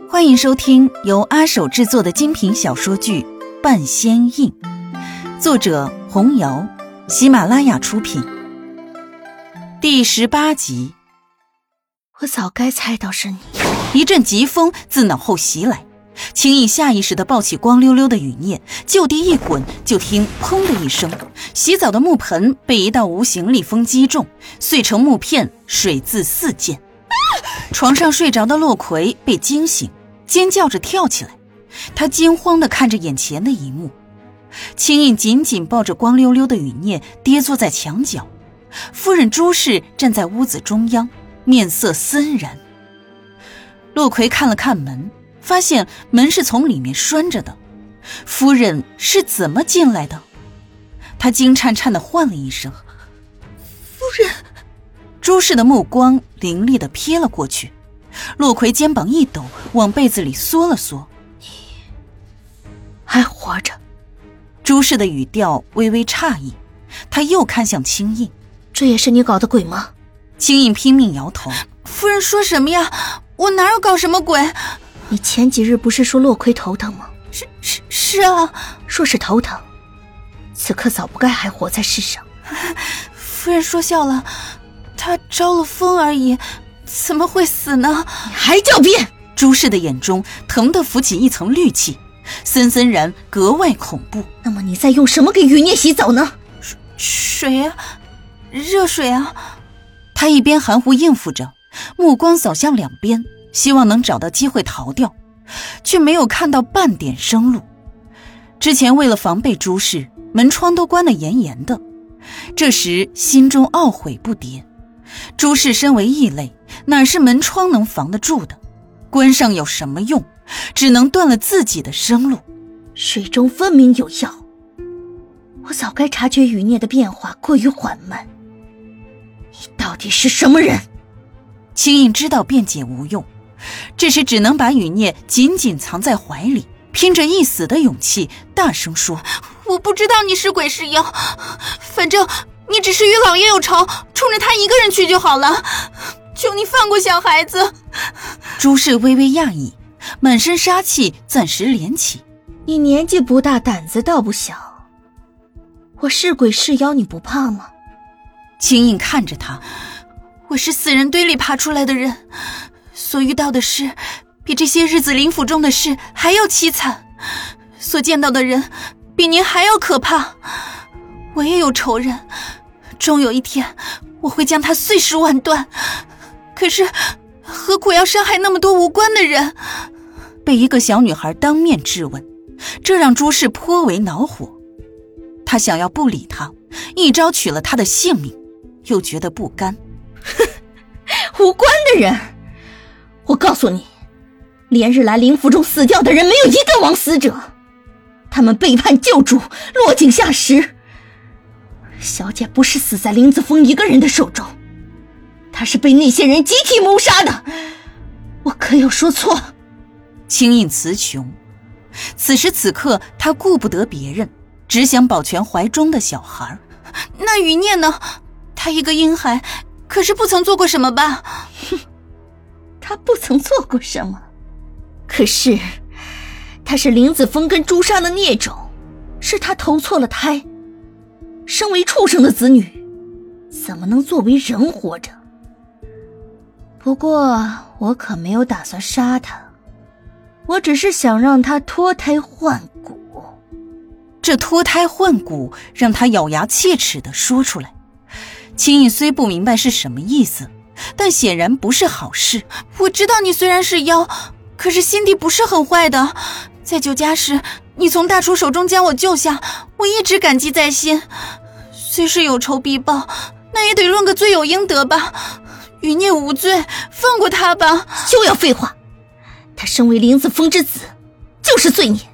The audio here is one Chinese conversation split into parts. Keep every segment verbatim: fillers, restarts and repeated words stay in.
欢迎收听由阿手制作的精品小说剧《半仙印》，作者红瑶，喜马拉雅出品。第十八集。 我早该猜到是你。 一阵疾风自脑后袭来，青影下意识地抱起光溜溜的雨念，就地一滚，就听砰的一声，洗澡的木盆被一道无形力风击中，碎成木片，水渍四溅。啊！床上睡着的洛葵被惊醒，尖叫着跳起来，他惊慌地看着眼前的一幕。青影紧紧抱着光溜溜的雨念，跌坐在墙角。夫人朱氏站在屋子中央，面色森然。洛葵看了看门，发现门是从里面拴着的。夫人是怎么进来的？他惊颤颤地唤了一声：“ 夫人！” 朱氏的目光凌厉地瞥了过去。洛葵肩膀一抖，往被子里缩了缩：“ 你还活着？” 朱氏的语调微微诧异，他又看向青印：“ 这也是你搞的鬼吗？” 青印拼命摇头：“ 夫人说什么呀？我哪有搞什么鬼？ 你前几日不是说洛葵头疼吗？ 是是是啊， 若是头疼，此刻早不该还活在世上。 夫人说笑了，他招了风而已，怎么会死呢？ 你还狡辩！” 朱氏的眼中疼得浮起一层戾气，森森然格外恐怖。 那么你在用什么给雨念洗澡呢？ 水啊，热水啊。 他一边含糊应付着，目光扫向两边，希望能找到机会逃掉，却没有看到半点生路。之前为了防备朱氏，门窗都关得严严的，这时心中懊悔不迭。朱氏身为异类，哪是门窗能防得住的？关上有什么用？只能断了自己的生路。 水中分明有药，我早该察觉雨念的变化过于缓慢。你到底是什么人？ 青印知道辩解无用，这时只能把雨念紧紧藏在怀里，拼着一死的勇气大声说：“ 我不知道你是鬼是妖，反正你只是与老爷有仇，冲着他一个人去就好了，求你放过小孩子。” 朱氏微微讶异，满身杀气暂时敛起：“ 你年纪不大，胆子倒不小，我是鬼是妖你不怕吗？” 青印看着他：“ 我是死人堆里爬出来的人，所遇到的事比这些日子灵府中的事还要凄惨，所见到的人比您还要可怕。我也有仇人，终有一天我会将他碎尸万段，可是何苦要伤害那么多无关的人？” 被一个小女孩当面质问，这让朱氏颇为恼火。他想要不理她，一招取了她的性命，又觉得不甘。 无关的人，我告诉你，连日来灵府中死掉的人没有一个枉死者，他们背叛救主，落井下石。小姐不是死在林子峰一个人的手中，她是被那些人集体谋杀的，我可有说错？ 青印词穷，此时此刻他顾不得别人，只想保全怀中的小孩。 那余念呢？他一个婴孩，可是不曾做过什么吧？ 哼，他不曾做过什么，可是他是林子峰跟朱砂的孽种，是他投错了胎，身为畜生的子女，怎么能作为人活着？不过我可没有打算杀他，我只是想让他脱胎换骨。 这脱胎换骨让他咬牙切齿地说出来。青印虽不明白是什么意思，但显然不是好事。 我知道你虽然是妖，可是心地不是很坏的。在酒家时，你从大厨手中将我救下，我一直感激在心。虽是有仇必报，那也得论个罪有应得吧。余孽无罪，放过他吧。 休要废话，他身为林子峰之子，就是罪孽。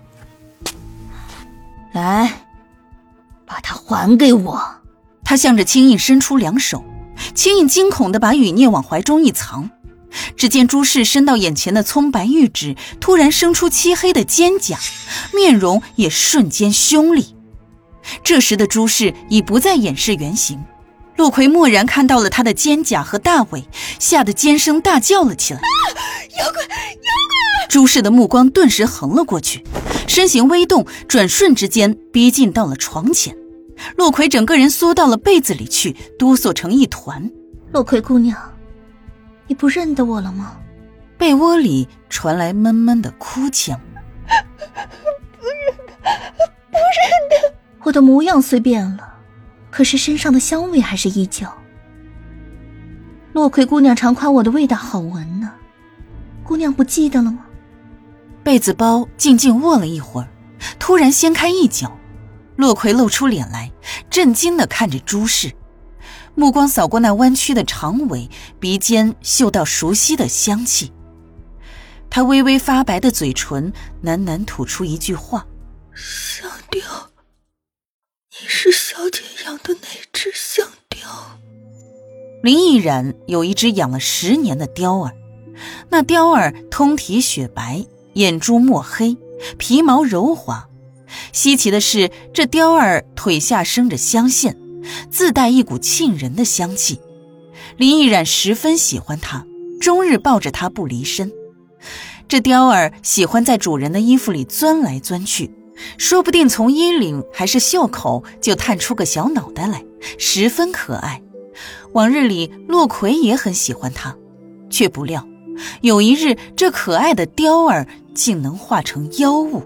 来，把他还给我。 他向着青印伸出两手，青印惊恐地把雨念往怀中一藏。只见朱氏伸到眼前的葱白玉指突然生出漆黑的肩胛，面容也瞬间凶厉。这时的朱氏已不再掩饰原形，陆葵蓦然看到了他的肩胛和大尾，吓得尖声大叫了起来。啊， 妖怪，妖怪！ 朱氏的目光顿时横了过去，身形微动，转瞬之间逼近到了床前。洛葵整个人缩到了被子里去，哆嗦成一团。 洛葵姑娘，你不认得我了吗？ 被窝里传来闷闷的哭腔。 不认得，不认得。我的模样虽变了，可是身上的香味还是依旧。洛葵姑娘常夸我的味道好闻呢，姑娘不记得了吗？ 被子包静静握了一会儿，突然掀开一角，洛葵露出脸来，震惊地看着朱氏，目光扫过那弯曲的长尾，鼻尖嗅到熟悉的香气。他微微发白的嘴唇喃喃吐出一句话： 香雕，你是小姐养的哪只香雕？ 林毅然有一只养了十年的雕儿，那雕儿通体雪白，眼珠墨黑，皮毛柔滑。稀奇的是，这雕儿腿下生着香线，自带一股沁人的香气。林毅然十分喜欢它，终日抱着它不离身。这雕儿喜欢在主人的衣服里钻来钻去，说不定从衣领还是袖口就探出个小脑袋来，十分可爱。往日里洛葵也很喜欢它，却不料有一日这可爱的雕儿竟能化成妖物。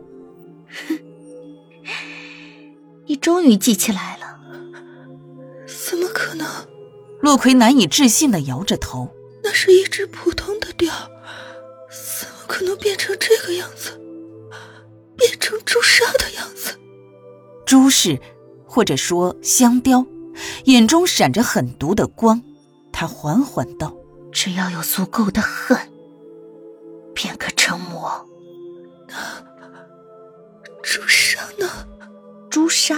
你终于记起来了。怎么可能？ 洛葵难以置信地摇着头。 那是一只普通的雕，怎么可能变成这个样子，变成朱砂的样子？ 朱氏，或者说香雕，眼中闪着狠毒的光，他缓缓道： 只要有足够的恨，便可成魔。那朱砂呢？朱砂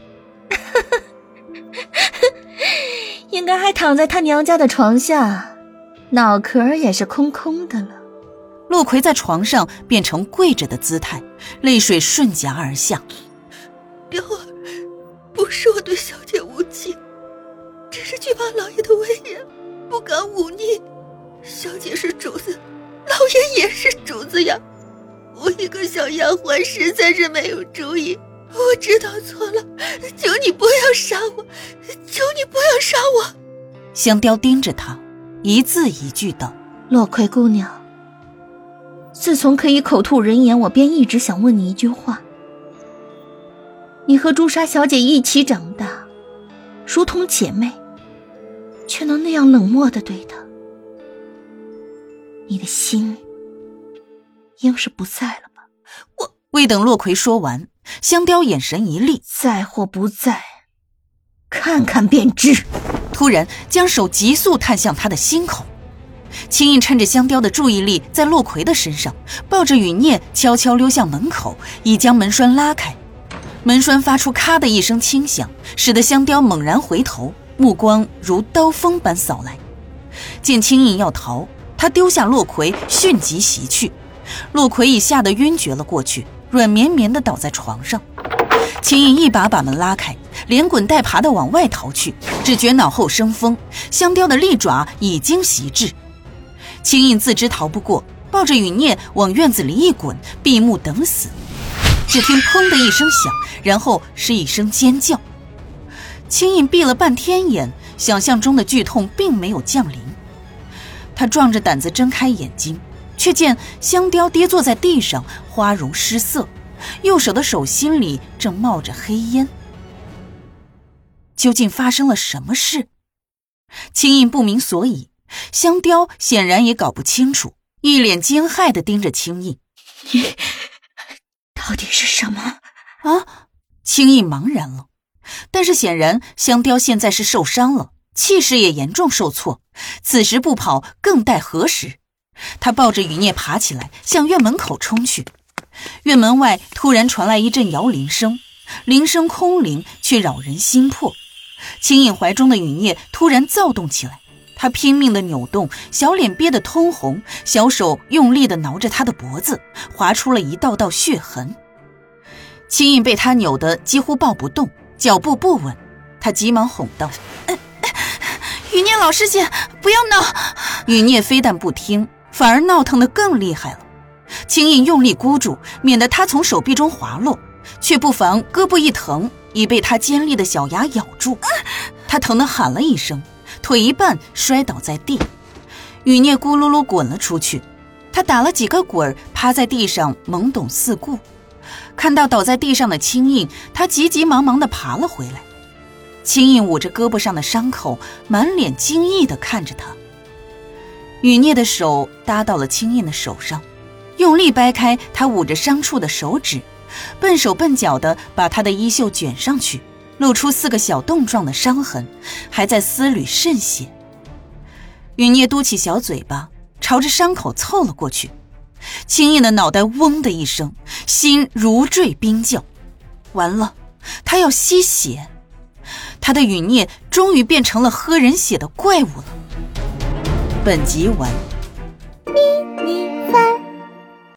应该还躺在他娘家的床下，脑壳也是空空的了。 洛葵在床上变成跪着的姿态，泪水顺颊而下。 雕儿，不是我对小姐无情，只是惧怕老爷的威严，不敢忤逆。小姐是主子，老爷也是主子呀。我一个小丫鬟实在是没有主意，我知道错了，求你不要杀我，求你不要杀我。 香雕盯着他，一字一句道： 洛葵姑娘，自从可以口吐人言，我便一直想问你一句话。你和朱砂小姐一起长大，如同姐妹，却能那样冷漠地对她，你的心应是不在了吧？我未等洛葵说完，香雕眼神一厉， 在或不在，看看便知。 突然将手急速探向他的心口。青印趁着香雕的注意力在洛葵的身上，抱着雨念悄悄溜向门口，已将门栓拉开。门栓发出咔的一声轻响，使得香雕猛然回头，目光如刀锋般扫来。见青印要逃，他丢下洛葵，迅即袭去。洛葵已吓得晕厥了过去，软绵绵地倒在床上。青印一把把门拉开，连滚带爬地往外逃去，只觉脑后生风，香雕的利爪已经袭至。青印自知逃不过，抱着雨念往院子里一滚，闭目等死。只听砰的一声响，然后是一声尖叫。青印闭了半天眼，想象中的剧痛并没有降临。他壮着胆子睁开眼睛，却见香雕跌坐在地上，花容失色，右手的手心里正冒着黑烟。究竟发生了什么事？青印不明所以，香雕显然也搞不清楚，一脸惊骇地盯着青印。 你到底是什么啊？青印茫然了，但是显然香雕现在是受伤了，气势也严重受挫，此时不跑更待何时？他抱着雨念爬起来，向院门口冲去。院门外突然传来一阵摇铃声，铃声空灵，却扰人心魄。青印怀中的雨念突然躁动起来，他拼命地扭动，小脸憋得通红，小手用力地挠着他的脖子，划出了一道道血痕。青印被他扭得几乎抱不动，脚步不稳，他急忙哄道：呃呃、雨念老师姐，不要闹。雨念非但不听，反而闹腾得更厉害了。 青印用力箍住，免得他从手臂中滑落，却不防胳膊一疼，已被他尖利的小牙咬住。他疼得喊了一声，腿一绊摔倒在地。雨孽咕噜噜滚了出去，他打了几个滚，趴在地上懵懂四顾。看到倒在地上的青印，他急急忙忙地爬了回来。青印捂着胳膊上的伤口，满脸惊异地看着他。雨孽的手搭到了青印的手上，用力掰开他捂着伤处的手指，笨手笨脚地把他的衣袖卷上去，露出四个小洞状的伤痕，还在丝缕渗血。雨孽嘟起小嘴巴，朝着伤口凑了过去。青印的脑袋嗡的一声，心如坠冰窖。完了，他要吸血。他的雨孽终于变成了喝人血的怪物了。本集完。